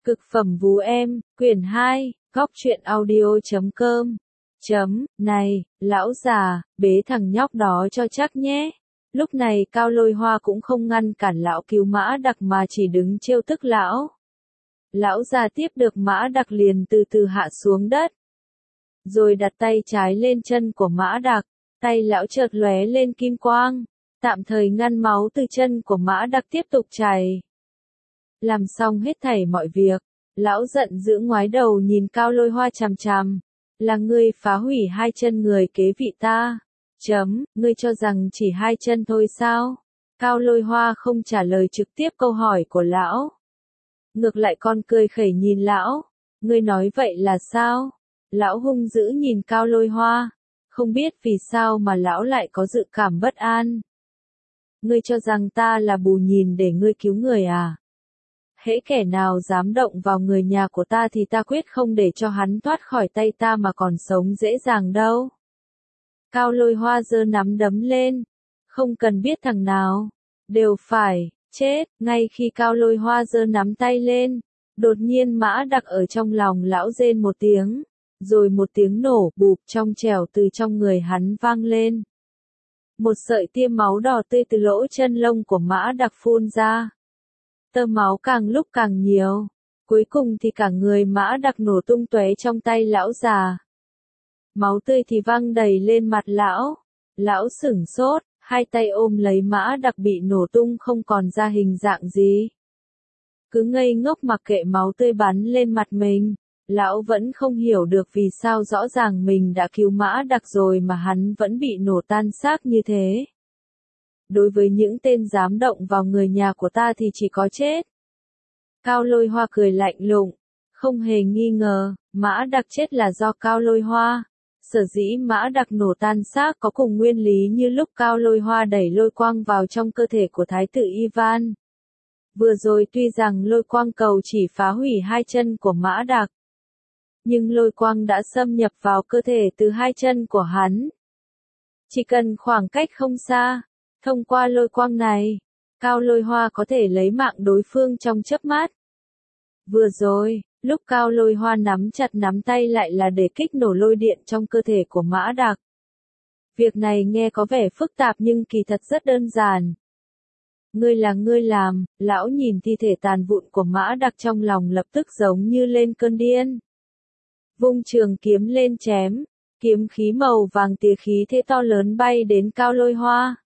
Cực phẩm vú em, quyển 2, góc truyện audio.com. Này, lão già, bế thằng nhóc đó cho chắc nhé. Lúc này Cao Lôi Hoa cũng không ngăn cản lão cứu Mã Đặc mà chỉ đứng trêu tức lão. Lão già tiếp được Mã Đặc liền từ từ hạ xuống đất. Rồi đặt tay trái lên chân của Mã Đặc, tay lão chợt lóe lên kim quang, tạm thời ngăn máu từ chân của Mã Đặc tiếp tục chảy. Làm xong hết thảy mọi việc, lão giận dữ ngoái đầu nhìn Cao Lôi Hoa chằm chằm. Là ngươi phá hủy hai chân người kế vị ta. Ngươi cho rằng chỉ hai chân thôi sao? Cao Lôi Hoa không trả lời trực tiếp câu hỏi của lão. Ngược lại con cười khẩy nhìn lão. Ngươi nói vậy là sao? Lão hung dữ nhìn Cao Lôi Hoa. Không biết vì sao mà lão lại có dự cảm bất an. Ngươi cho rằng ta là bù nhìn để ngươi cứu người à? Hễ kẻ nào dám động vào người nhà của ta thì ta quyết không để cho hắn thoát khỏi tay ta mà còn sống dễ dàng đâu. Cao Lôi Hoa giơ nắm đấm lên. Không cần biết thằng nào. Đều phải, chết. Ngay khi Cao Lôi Hoa giơ nắm tay lên, đột nhiên Mã Đặc ở trong lòng lão rên một tiếng. Rồi một tiếng nổ bụp trong trẻo từ trong người hắn vang lên. Một sợi tia máu đỏ tươi từ lỗ chân lông của Mã Đặc phun ra. Tơ máu càng lúc càng nhiều. Cuối cùng thì cả người Mã Đặc nổ tung tóe trong tay lão già. Máu tươi thì văng đầy lên mặt lão. Lão sửng sốt, hai tay ôm lấy Mã Đặc bị nổ tung không còn ra hình dạng gì. Cứ ngây ngốc mặc kệ máu tươi bắn lên mặt mình. Lão vẫn không hiểu được vì sao rõ ràng mình đã cứu Mã Đặc rồi mà hắn vẫn bị nổ tan xác như thế. Đối với những tên dám động vào người nhà của ta thì chỉ có chết. Cao Lôi Hoa cười lạnh lùng, không hề nghi ngờ, Mã Đặc chết là do Cao Lôi Hoa. Sở dĩ Mã Đặc nổ tan xác có cùng nguyên lý như lúc Cao Lôi Hoa đẩy lôi quang vào trong cơ thể của Thái tử Ivan. Vừa rồi tuy rằng lôi quang cầu chỉ phá hủy hai chân của Mã Đặc, nhưng lôi quang đã xâm nhập vào cơ thể từ hai chân của hắn. Chỉ cần khoảng cách không xa, thông qua lôi quang này, Cao Lôi Hoa có thể lấy mạng đối phương trong chớp mắt. Vừa rồi, lúc Cao Lôi Hoa nắm chặt nắm tay lại là để kích nổ lôi điện trong cơ thể của Mã Đặc. Việc này nghe có vẻ phức tạp nhưng kỳ thật rất đơn giản. Ngươi là ngươi làm, lão nhìn thi thể tàn vụn của Mã Đặc trong lòng lập tức giống như lên cơn điên. Vung trường kiếm lên chém, kiếm khí màu vàng tia khí thế to lớn bay đến Cao Lôi Hoa.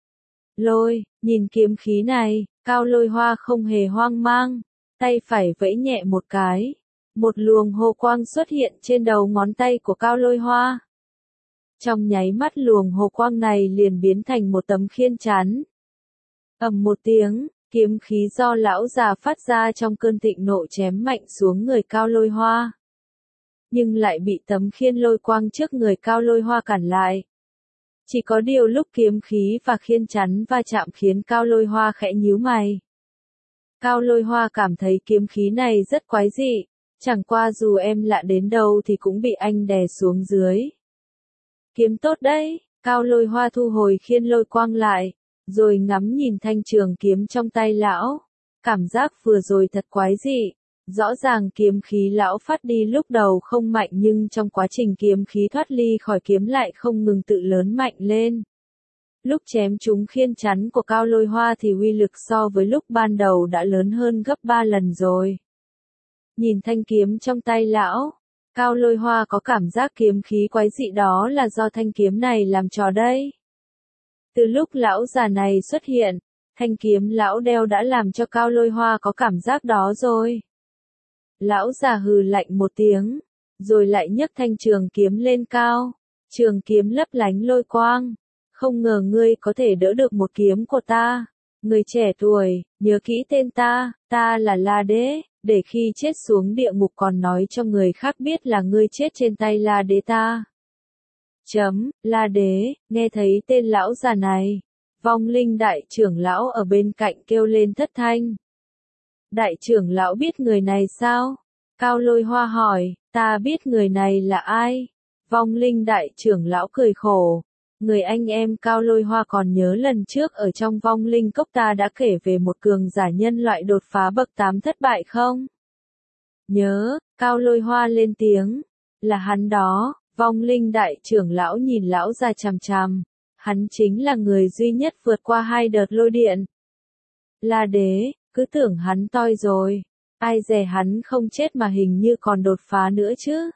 Nhìn kiếm khí này, Cao Lôi Hoa không hề hoang mang, tay phải vẫy nhẹ một cái. Một luồng hồ quang xuất hiện trên đầu ngón tay của Cao Lôi Hoa. Trong nháy mắt luồng hồ quang này liền biến thành một tấm khiên chắn. Ầm một tiếng, kiếm khí do lão già phát ra trong cơn thịnh nộ chém mạnh xuống người Cao Lôi Hoa. Nhưng lại bị tấm khiên lôi quang trước người Cao Lôi Hoa cản lại. Chỉ có điều lúc kiếm khí và khiên chắn va chạm khiến Cao Lôi Hoa khẽ nhíu mày. Cao Lôi Hoa cảm thấy kiếm khí này rất quái dị, chẳng qua dù em lạ đến đâu thì cũng bị anh đè xuống dưới. Kiếm tốt đấy, Cao Lôi Hoa thu hồi khiên lôi quang lại, rồi ngắm nhìn thanh trường kiếm trong tay lão. Cảm giác vừa rồi thật quái dị. Rõ ràng kiếm khí lão phát đi lúc đầu không mạnh nhưng trong quá trình kiếm khí thoát ly khỏi kiếm lại không ngừng tự lớn mạnh lên. Lúc chém trúng khiên chắn của Cao Lôi Hoa thì uy lực so với lúc ban đầu đã lớn hơn gấp 3 lần rồi. Nhìn thanh kiếm trong tay lão, Cao Lôi Hoa có cảm giác kiếm khí quái dị đó là do thanh kiếm này làm trò đây. Từ lúc lão già này xuất hiện, thanh kiếm lão đeo đã làm cho Cao Lôi Hoa có cảm giác đó rồi. Lão già hừ lạnh một tiếng, rồi lại nhấc thanh trường kiếm lên cao. Trường kiếm lấp lánh lôi quang. Không ngờ ngươi có thể đỡ được một kiếm của ta. Người trẻ tuổi, nhớ kỹ tên ta là La Đế, để khi chết xuống địa ngục còn nói cho người khác biết là ngươi chết trên tay La Đế ta. La Đế, nghe thấy tên lão già này, vong linh đại trưởng lão ở bên cạnh kêu lên thất thanh. Đại trưởng lão biết người này sao? Cao Lôi Hoa hỏi, ta biết người này là ai? Vong linh đại trưởng lão cười khổ. Người anh em Cao Lôi Hoa còn nhớ lần trước ở trong vong linh cốc ta đã kể về một cường giả nhân loại đột phá bậc 8 thất bại không? Nhớ, Cao Lôi Hoa lên tiếng. Là hắn đó, vong linh đại trưởng lão nhìn lão già chằm chằm. Hắn chính là người duy nhất vượt qua 2 đợt lôi điện. La Đế, cứ tưởng hắn toi rồi. Ai dè hắn không chết mà hình như còn đột phá nữa chứ.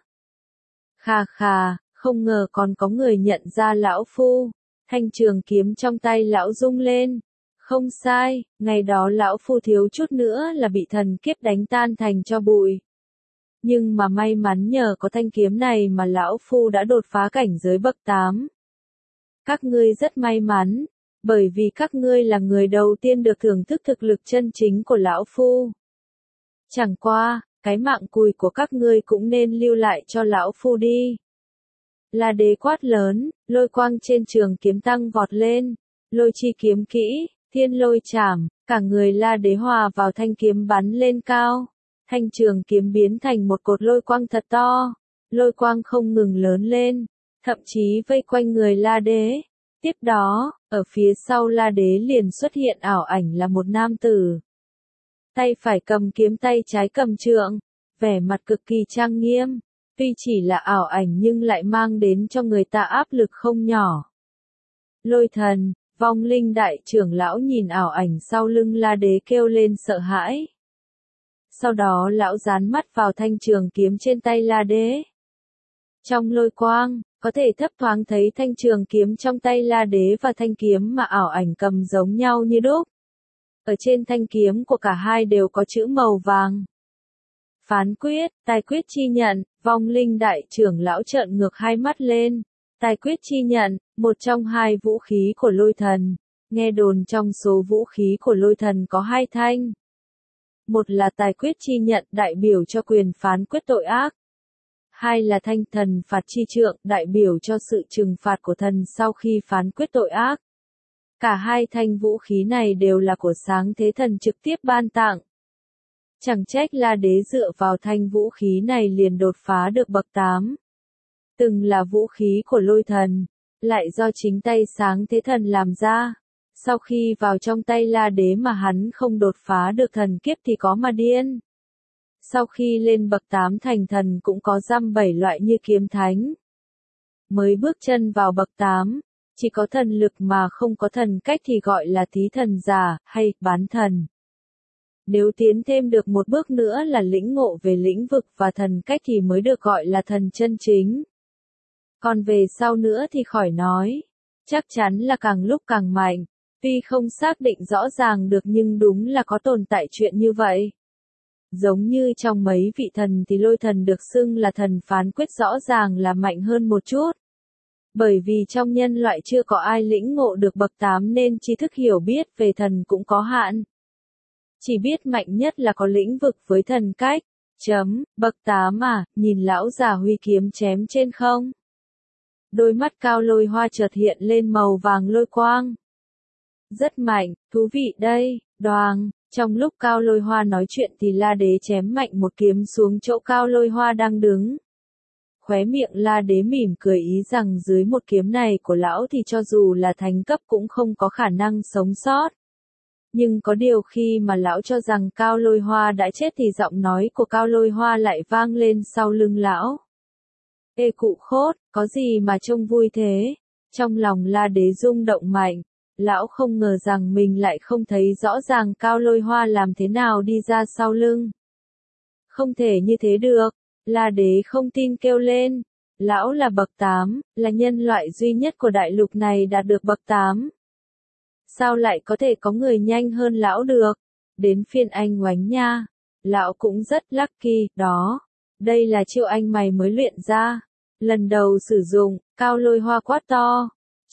Khà khà, không ngờ còn có người nhận ra lão phu. Thanh trường kiếm trong tay lão rung lên. Không sai, ngày đó lão phu thiếu chút nữa là bị thần kiếp đánh tan thành cho bụi. Nhưng mà may mắn nhờ có thanh kiếm này mà lão phu đã đột phá cảnh giới bậc 8. Các ngươi rất may mắn, bởi vì các ngươi là người đầu tiên được thưởng thức thực lực chân chính của lão phu. Chẳng qua, cái mạng cùi của các ngươi cũng nên lưu lại cho lão phu đi. La Đế quát lớn, lôi quang trên trường kiếm tăng vọt lên, lôi chi kiếm kỹ, thiên lôi chảm, cả người La Đế hòa vào thanh kiếm bắn lên cao. Thanh trường kiếm biến thành một cột lôi quang thật to, lôi quang không ngừng lớn lên, thậm chí vây quanh người La Đế. Tiếp đó, ở phía sau La Đế liền xuất hiện ảo ảnh là một nam tử. Tay phải cầm kiếm, tay trái cầm trượng, vẻ mặt cực kỳ trang nghiêm. Tuy chỉ là ảo ảnh nhưng lại mang đến cho người ta áp lực không nhỏ. Lôi thần, vong linh đại trưởng lão nhìn ảo ảnh sau lưng La Đế kêu lên sợ hãi. Sau đó lão dán mắt vào thanh trường kiếm trên tay La Đế. Trong lôi quang, có thể thấp thoáng thấy thanh trường kiếm trong tay La Đế và thanh kiếm mà ảo ảnh cầm giống nhau như đúc. Ở trên thanh kiếm của cả hai đều có chữ màu vàng. Phán quyết, tài quyết chi nhận, vong linh đại trưởng lão trợn ngược hai mắt lên. Tài quyết chi nhận, một trong hai vũ khí của lôi thần. Nghe đồn trong số vũ khí của lôi thần có 2 thanh. Một là tài quyết chi nhận đại biểu cho quyền phán quyết tội ác. 2 là thanh thần phạt chi trượng đại biểu cho sự trừng phạt của thần sau khi phán quyết tội ác. Cả 2 thanh vũ khí này đều là của sáng thế thần trực tiếp ban tặng. Chẳng trách La Đế dựa vào thanh vũ khí này liền đột phá được bậc 8. Từng là vũ khí của lôi thần, lại do chính tay sáng thế thần làm ra. Sau khi vào trong tay La Đế mà hắn không đột phá được thần kiếp thì có mà điên. Sau khi lên bậc 8 thành thần cũng có dăm 7 loại như kiếm thánh. Mới bước chân vào bậc 8, chỉ có thần lực mà không có thần cách thì gọi là thí thần giả, hay bán thần. Nếu tiến thêm được một bước nữa là lĩnh ngộ về lĩnh vực và thần cách thì mới được gọi là thần chân chính. Còn về sau nữa thì khỏi nói. Chắc chắn là càng lúc càng mạnh. Tuy không xác định rõ ràng được nhưng đúng là có tồn tại chuyện như vậy. Giống như trong mấy vị thần thì lôi thần được xưng là thần phán quyết rõ ràng là mạnh hơn một chút. Bởi vì trong nhân loại chưa có ai lĩnh ngộ được bậc 8 nên tri thức hiểu biết về thần cũng có hạn. Chỉ biết mạnh nhất là có lĩnh vực với thần cách. Bậc 8 à, nhìn lão già huy kiếm chém trên không. Đôi mắt Cao Lôi Hoa chợt hiện lên màu vàng lôi quang. Rất mạnh, thú vị đây, đoàng. Trong lúc Cao Lôi Hoa nói chuyện thì La Đế chém mạnh một kiếm xuống chỗ Cao Lôi Hoa đang đứng. Khóe miệng La Đế mỉm cười ý rằng dưới một kiếm này của lão thì cho dù là thánh cấp cũng không có khả năng sống sót. Nhưng có điều khi mà lão cho rằng Cao Lôi Hoa đã chết thì giọng nói của Cao Lôi Hoa lại vang lên sau lưng lão. Ê cụ khốt, có gì mà trông vui thế? Trong lòng La Đế rung động mạnh. Lão không ngờ rằng mình lại không thấy rõ ràng Cao Lôi Hoa làm thế nào đi ra sau lưng. Không thể như thế được. La Đế không tin kêu lên. Lão là bậc 8, là nhân loại duy nhất của đại lục này đạt được bậc 8. Sao lại có thể có người nhanh hơn lão được? Đến phiên anh Oánh nha. Lão cũng rất lucky, đó. Đây là chiêu anh mày mới luyện ra. Lần đầu sử dụng, Cao Lôi Hoa quát to.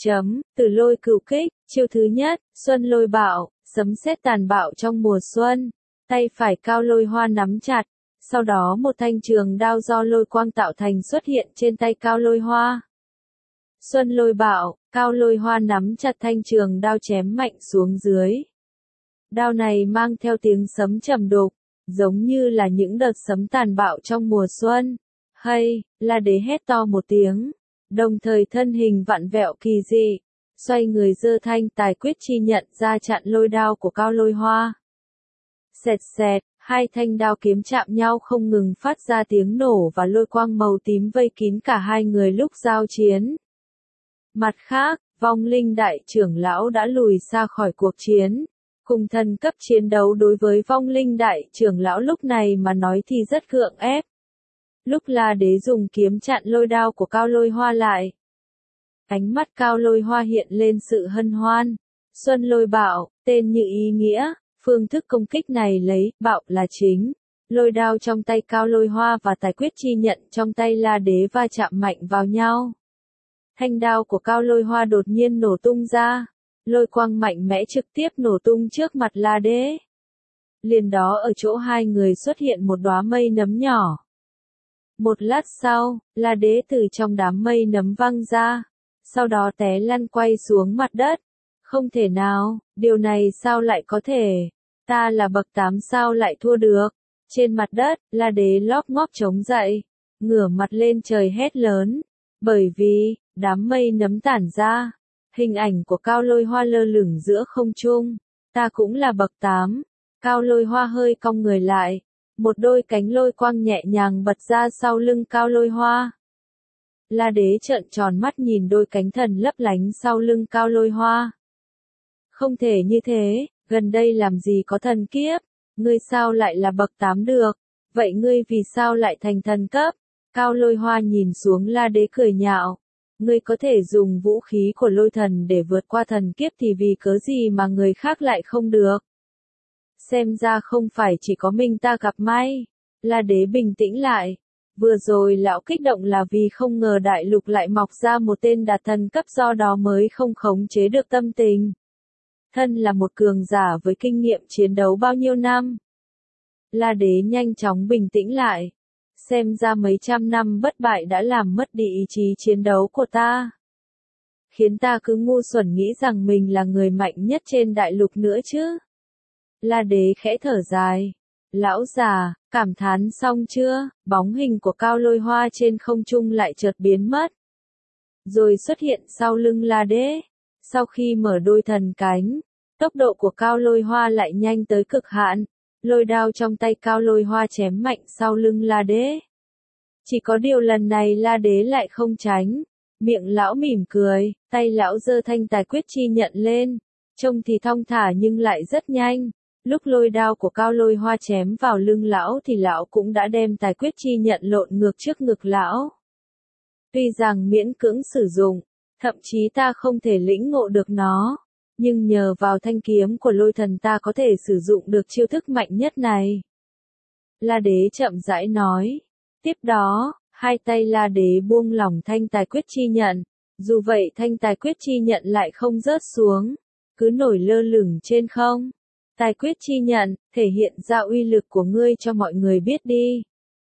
Từ lôi cửu kích, chiêu thứ nhất, xuân lôi bạo, sấm sét tàn bạo trong mùa xuân. Tay phải Cao Lôi Hoa nắm chặt. Sau đó một thanh trường đao do lôi quang tạo thành xuất hiện trên tay Cao Lôi Hoa. Xuân lôi bạo, Cao Lôi Hoa nắm chặt thanh trường đao chém mạnh xuống dưới. Đao này mang theo tiếng sấm trầm đục, giống như là những đợt sấm tàn bạo trong mùa xuân. Hay, La Đế hét to một tiếng, đồng thời thân hình vặn vẹo kỳ dị, xoay người giơ thanh tài quyết chi nhận ra chặn lôi đao của Cao Lôi Hoa. Xẹt xẹt, Hai thanh đao kiếm chạm nhau không ngừng phát ra tiếng nổ và lôi quang màu tím vây kín cả hai người lúc giao chiến. Mặt khác, vong linh đại trưởng lão đã lùi xa khỏi cuộc chiến. Cùng thần cấp chiến đấu đối với vong linh đại trưởng lão lúc này mà nói thì rất gượng ép. Lúc La Đế dùng kiếm chặn lôi đao của Cao Lôi Hoa lại. Ánh mắt Cao Lôi Hoa hiện lên sự hân hoan. Xuân lôi bạo, tên như ý nghĩa, phương thức công kích này lấy bạo là chính. Lôi đao trong tay Cao Lôi Hoa và tài quyết chi nhận trong tay La Đế va chạm mạnh vào nhau. Thanh đao của Cao Lôi Hoa đột nhiên nổ tung ra. Lôi quang mạnh mẽ trực tiếp nổ tung trước mặt La Đế. Liền đó ở chỗ hai người xuất hiện một đóa mây nấm nhỏ. Một lát sau, La Đế từ trong đám mây nấm văng ra. Sau đó té lăn quay xuống mặt đất. Không thể nào, điều này sao lại có thể? Ta là bậc 8 sao lại thua được? Trên mặt đất, La Đế lóp ngóp chống dậy, ngửa mặt lên trời hét lớn. Bởi vì, đám mây nấm tản ra, hình ảnh của Cao Lôi Hoa lơ lửng giữa không trung. Ta cũng là bậc 8. Cao Lôi Hoa hơi cong người lại. Một đôi cánh lôi quang nhẹ nhàng bật ra sau lưng Cao Lôi Hoa. La Đế trợn tròn mắt nhìn đôi cánh thần lấp lánh sau lưng Cao Lôi Hoa. Không thể như thế, gần đây làm gì có thần kiếp, ngươi sao lại là bậc 8 được, vậy ngươi vì sao lại thành thần cấp? Cao Lôi Hoa nhìn xuống La Đế cười nhạo, ngươi có thể dùng vũ khí của lôi thần để vượt qua thần kiếp thì vì cớ gì mà người khác lại không được? Xem ra không phải chỉ có mình ta gặp may. La Đế bình tĩnh lại. Vừa rồi lão kích động là vì không ngờ đại lục lại mọc ra một tên đạt thần cấp, do đó mới không khống chế được tâm tình. Thân là một cường giả với kinh nghiệm chiến đấu bao nhiêu năm. La Đế nhanh chóng bình tĩnh lại. Xem ra mấy trăm năm bất bại đã làm mất đi ý chí chiến đấu của ta. Khiến ta cứ ngu xuẩn nghĩ rằng mình là người mạnh nhất trên đại lục nữa chứ. La Đế khẽ thở dài. Lão già, cảm thán xong chưa? Bóng hình của Cao Lôi Hoa trên không trung lại chợt biến mất. Rồi xuất hiện sau lưng La Đế. Sau khi mở đôi thần cánh, tốc độ của Cao Lôi Hoa lại nhanh tới cực hạn. Lôi đao trong tay Cao Lôi Hoa chém mạnh sau lưng La Đế. Chỉ có điều lần này La Đế lại không tránh. Miệng lão mỉm cười, tay lão giơ thanh tài quyết chi nhận lên. Trông thì thong thả nhưng lại rất nhanh. Lúc lôi đao của Cao Lôi Hoa chém vào lưng lão thì lão cũng đã đem tài quyết chi nhận lộn ngược trước ngực lão. Tuy rằng miễn cưỡng sử dụng, thậm chí ta không thể lĩnh ngộ được nó, nhưng nhờ vào thanh kiếm của lôi thần ta có thể sử dụng được chiêu thức mạnh nhất này. La Đế chậm rãi nói. Tiếp đó, hai tay La Đế buông lỏng thanh tài quyết chi nhận. Dù vậy thanh tài quyết chi nhận lại không rớt xuống, cứ nổi lơ lửng trên không. Tài quyết chi nhận, thể hiện ra uy lực của ngươi cho mọi người biết đi.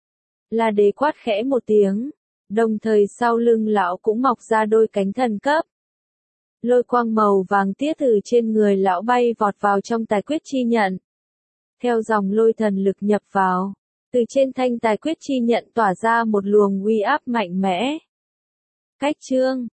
La Đế quát khẽ một tiếng, đồng thời sau lưng lão cũng mọc ra đôi cánh thần cấp. Lôi quang màu vàng tía từ trên người lão bay vọt vào trong tài quyết chi nhận. Theo dòng lôi thần lực nhập vào, từ trên thanh tài quyết chi nhận tỏa ra một luồng uy áp mạnh mẽ. Cách chương